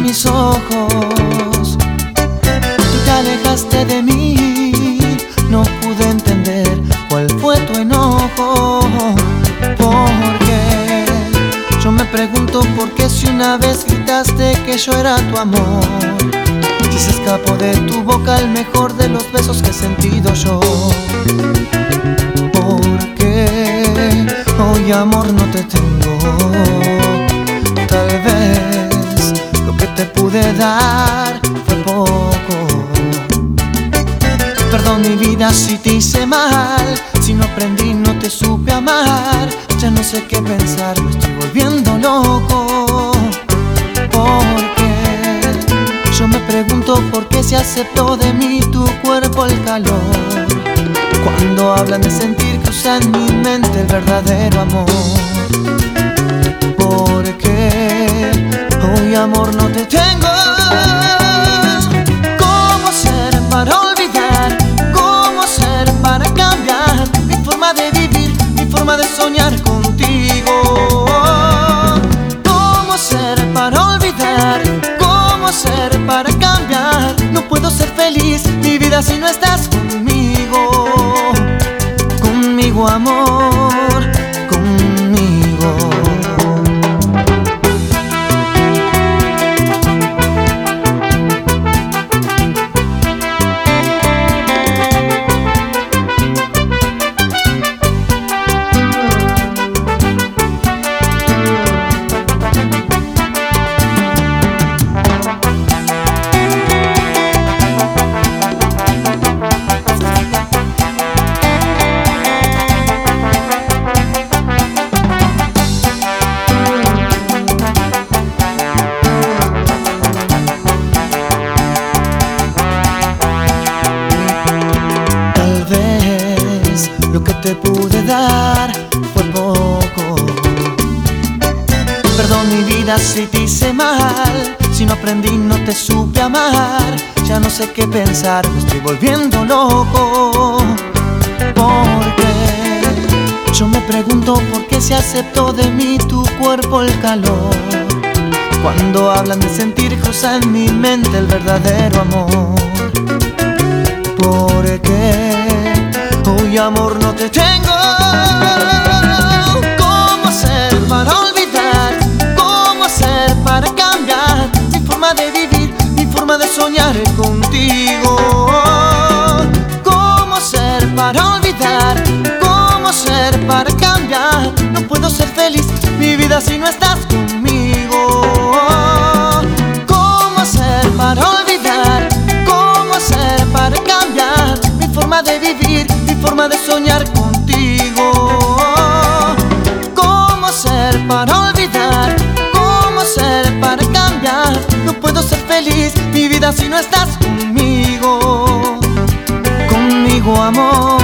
mis ojos. Tú te alejaste de mí, no pude entender cuál fue tu enojo. Porque yo me pregunto por qué si una vez gritaste que yo era tu amor, si se escapó de tu boca el mejor de los besos que he sentido yo. Porque hoy amor no te tengo. Tal vez lo que te pude dar fue poco. Perdón mi vida si te hice mal, si no aprendí no te supe amar. Ya no sé qué pensar, me estoy volviendo loco. Porque yo me pregunto por qué se aceptó de mí tu cuerpo el calor. Cuando hablan de sentir, cruza en mi mente el verdadero amor. Porque hoy amor no te tengo. ¿Cómo ser para olvidar? ¿Cómo ser para cambiar mi forma de vivir, mi forma de soñar contigo? ¿Cómo ser para olvidar? ¿Cómo ser para cambiar? No puedo ser feliz mi vida si no estás conmigo. Conmigo amor, conmigo. Lo que te pude dar fue poco. Perdón mi vida si te hice mal, si no aprendí no te supe amar. Ya no sé qué pensar, me estoy volviendo loco. Porque yo me pregunto por qué se aceptó de mí tu cuerpo el calor. Cuando hablan de sentir, cruza en mi mente el verdadero amor. Porque hoy amor no te tengo. ¿Cómo hacer para olvidar? ¿Cómo hacer para cambiar mi forma de vivir, mi forma de soñar contigo? ¿Cómo hacer para olvidar? ¿Cómo hacer para cambiar? No puedo ser feliz mi vida si no estás conmigo. ¿Cómo hacer para olvidar? ¿Cómo hacer para cambiar mi forma de vivir, mi forma de soñar contigo? ¿Cómo hacer para olvidar? ¿Cómo hacer para cambiar? No puedo ser feliz mi vida si no estás conmigo. Conmigo amor.